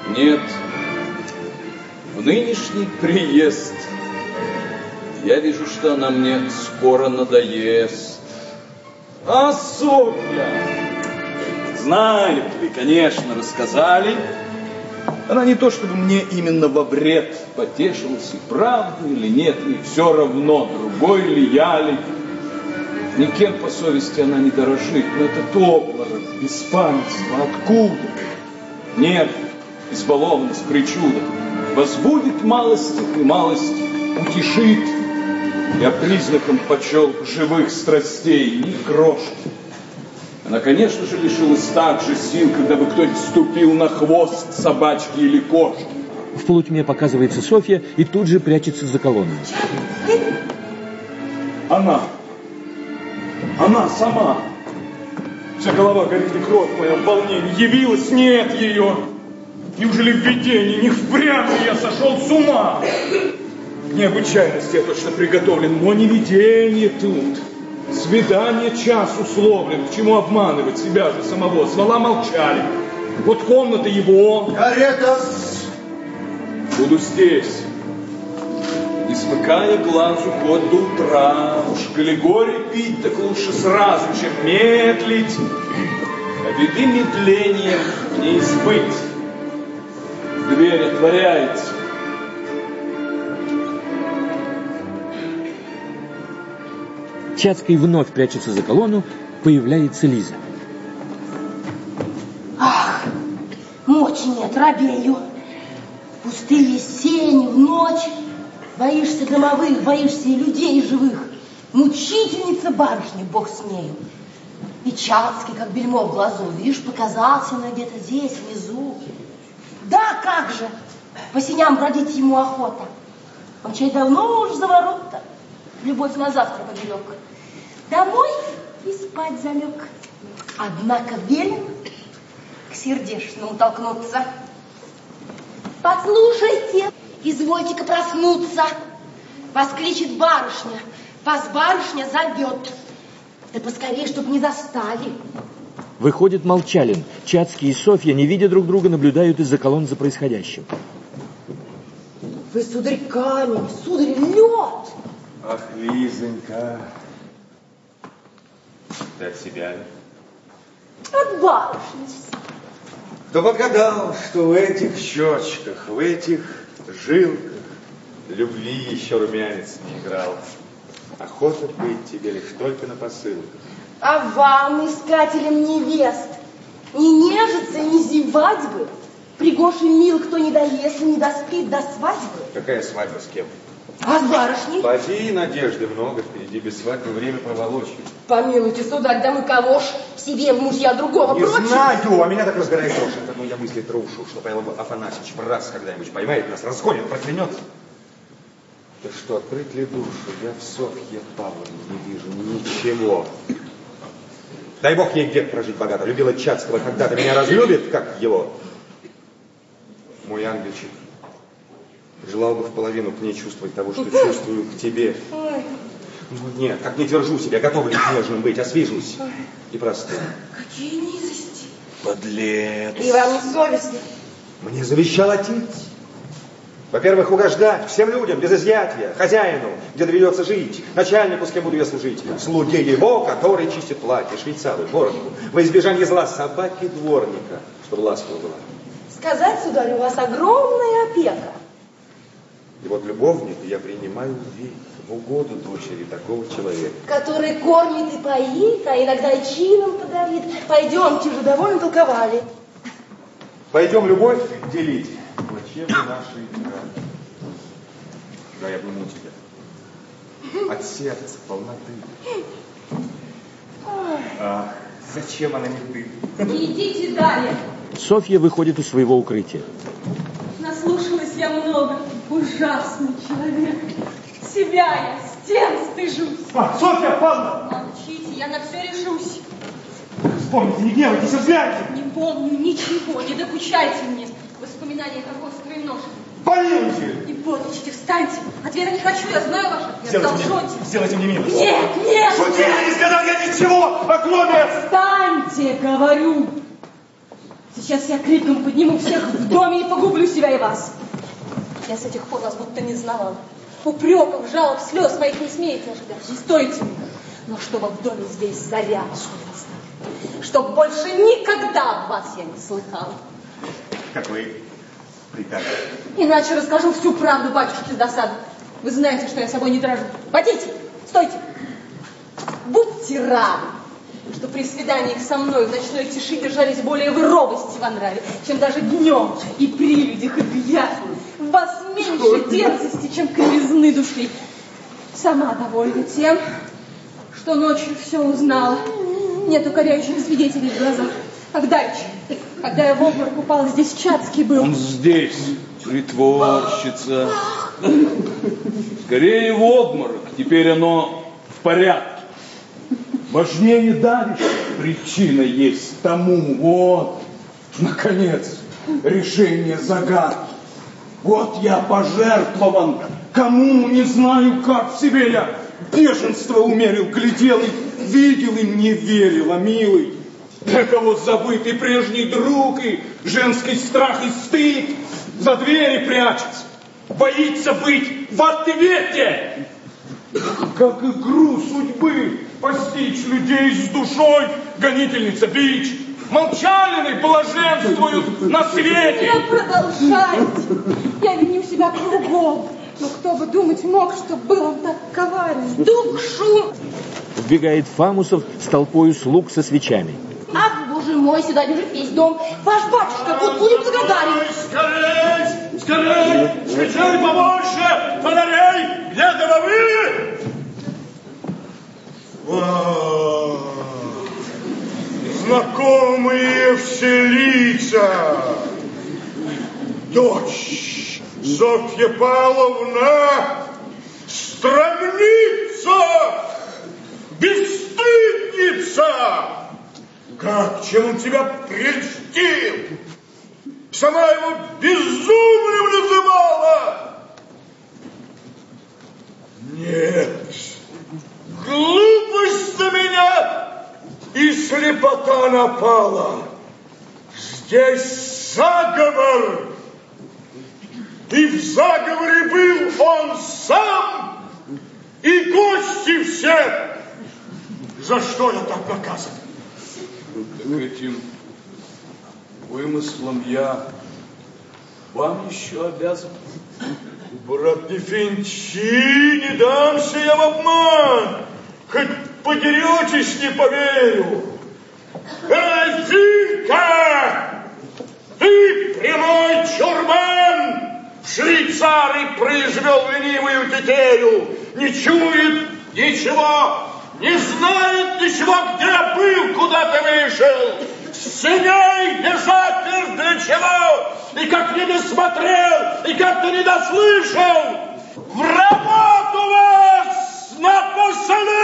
Нет, в нынешний приезд я вижу, что она мне скоро надоест. А Софья, знали бы вы, конечно, рассказали. Она не то, чтобы мне именно во вред потешилась, и правда или нет, и все равно, другой ли я ли. Никем по совести она не дорожит, но этот обморок, беспамятство, откуда? Нерв, избалованность, причуда возбудит малость и малость утешит. Я признаком почел живых страстей, ни крошки. Она, конечно же, лишилась так же сил, когда бы кто-нибудь ступил на хвост собачки или кошки. В полутьме показывается Софья и тут же прячется за колонной. Она сама. Вся голова горит и кровь моя в волнении. Явилась, нет ее. Неужели в видении, не впрямь ли я сошел с ума? К необычайности я точно приготовлен, но не видение тут. Свидание час условлен, к чему обманывать себя же самого. Звала молчали. Вот комната его. Карета! Буду здесь. Не смыкая глазу хоть до утра. Уж коли горе пить, так лучше сразу, чем медлить. А беды медлением не избыть. Дверь отворяется. Чацкий вновь прячется за колонну, появляется Лиза. Ах, мочи нет, робею. Пустые сени в ночь. Боишься домовых, боишься и людей живых. Мучительница барышня, бог с нею. И Чацкий, как бельмо в глазу, видишь, показался на где-то здесь, внизу. Да, как же, по сеням бродить ему охота. Он чай давно уж за ворот-то. Любовь на завтра поберег. Домой и спать залег. Однако велен к сердечному толкнуться. Послушайте, извольте-ка проснуться. Вас кличет барышня, вас барышня зовет. Да поскорее, чтоб не застали. Выходит Молчалин. Чацкий и Софья, не видя друг друга, наблюдают из-за колонн за происходящим. Вы, сударь, камень, сударь, лед. Ах, Лизонька, ты от себя ли? От барышни. Кто подгадал, что в этих щечках, в этих жилках любви еще румянец не играл. Охота быть тебе лишь только на посылках. А вам, искателям невест, не нежиться, не зевать бы. Пригожий мил, кто не доест и не доспит до свадьбы. Какая свадьба с кем? А с барышней? Поди, надежды много, впереди без свадьбы время проволочь. Помилуйте, сударь, да мы кого ж себе в мужья другого Не прочим? знаю, а меня так разгорает дрожь. Это, я мысли трушу, что Павел Афанасьевич в раз когда-нибудь поймает нас, разгонит, проклянет. Да что, открыть ли душу? Я в Софье Павловне не вижу ничего. Дай бог ей век прожить богато. Любила Чацкого, когда-то меня разлюбит, как его. Мой ангельчик. Желал бы в половину к ней чувствовать того, что чувствую к тебе. Ой. Ну, нет, как не держу себя, готов ли нежным быть, освижусь. И простым. Какие низости. Подлец. И вам не совестно? Мне завещал отец. Во-первых, угождать всем людям, без изъятия, хозяину, где доведется жить, начальнику, с кем буду я служить, слуге его, который чистит платье, швейцару, бороду, во избежание зла собаки дворника, чтобы ласково была. Сказать, сударь, у вас огромная опека. И вот любовника я принимаю в угоду дочери такого человека. Который кормит и поит, а иногда и чином подарит. Пойдемте же, довольно толковали. Пойдем любовь делить. Плачевны наши игры. Да, я обниму тебя. От сердца полноты. Ах, зачем она не ты? Идите далее. Софья выходит из своего укрытия. Наслушалась я много. Ужасный человек. Себя я, стен стыжусь. Софья Павловна! Молчите, я на все решусь. Вспомните, не гневайтесь, взгляните! Не помню ничего, не докучайте мне. Воспоминания Каховской ножи. Помилуйте! Не подничайте, встаньте. Ответа не хочу, я знаю ваш ответ. Сделайте мне милость. Нет, нет! Шутили, не сказал я ничего, а кроме... Встаньте, говорю. Сейчас я криком подниму всех в доме и погублю себя и вас. Я с этих пор вас будто не знавала. Упреков, жалоб, слез моих не смеете ожидать. Не стойте мне. Но чтобы в доме здесь заря ужасна. Чтоб больше никогда об вас я не слыхала. Как вы прикажете? Иначе расскажу всю правду батюшке с досады. Вы знаете, что я собой не дорожу. Подите, стойте. Будьте рады, что при свиданиях со мной в ночной тиши держались более в робости во нраве, чем даже днем и при людях, и пьяни. В вас меньше дерзости, чем кривизны души. Сама довольна тем, что ночью все узнала. Нет укоряющих свидетелей в глазах. Когда я в обморок упала, здесь Чацкий был. Он здесь притворщица. Скорее в обморок, теперь оно в порядке. Важнее давеча причина есть тому. Вот, наконец, решение загадки. Вот я пожертвован, кому не знаю как, в себе я бешенство умерил, глядел и видел, и не верил, а милый. Для кого забытый прежний друг и женский страх и стыд за двери прячется, боится быть в ответе. Как игру судьбы постичь людей с душой, гонительница бич. Молчалины блаженствуют на свете. Не продолжайте. Я виню себя кругом. Но кто бы думать мог, что был он так коварен. Душу. Вбегает Фамусов с толпою слуг со свечами. Ах, боже мой, сюда бежит весь дом. Ваш батюшка, вот будет благодарен. Скорей, скорей, свечей побольше, фонарей, где домовые? Знакомые все лица. Дочь Софья Павловна, страмница, бесстыдница. Как, чем он тебя прельстил? Сама его безумным называла. Нет, глупость на меня и слепота напала. Здесь заговор. И в заговоре был он сам и гости все. За что я так наказан? Этим вымыслом я вам еще обязан. Брат, не финчи, не дамся я в обман. Хоть подеретесь, не поверю. Финка! Ты прямой чурбан! В Швейцарии произвел ленивую тетерю. Не чует ничего, не знает ничего, где был, куда ты вышел. Синей не запер для чего? И как не досмотрел, и как ты не дослышал. В работу вас напоследок!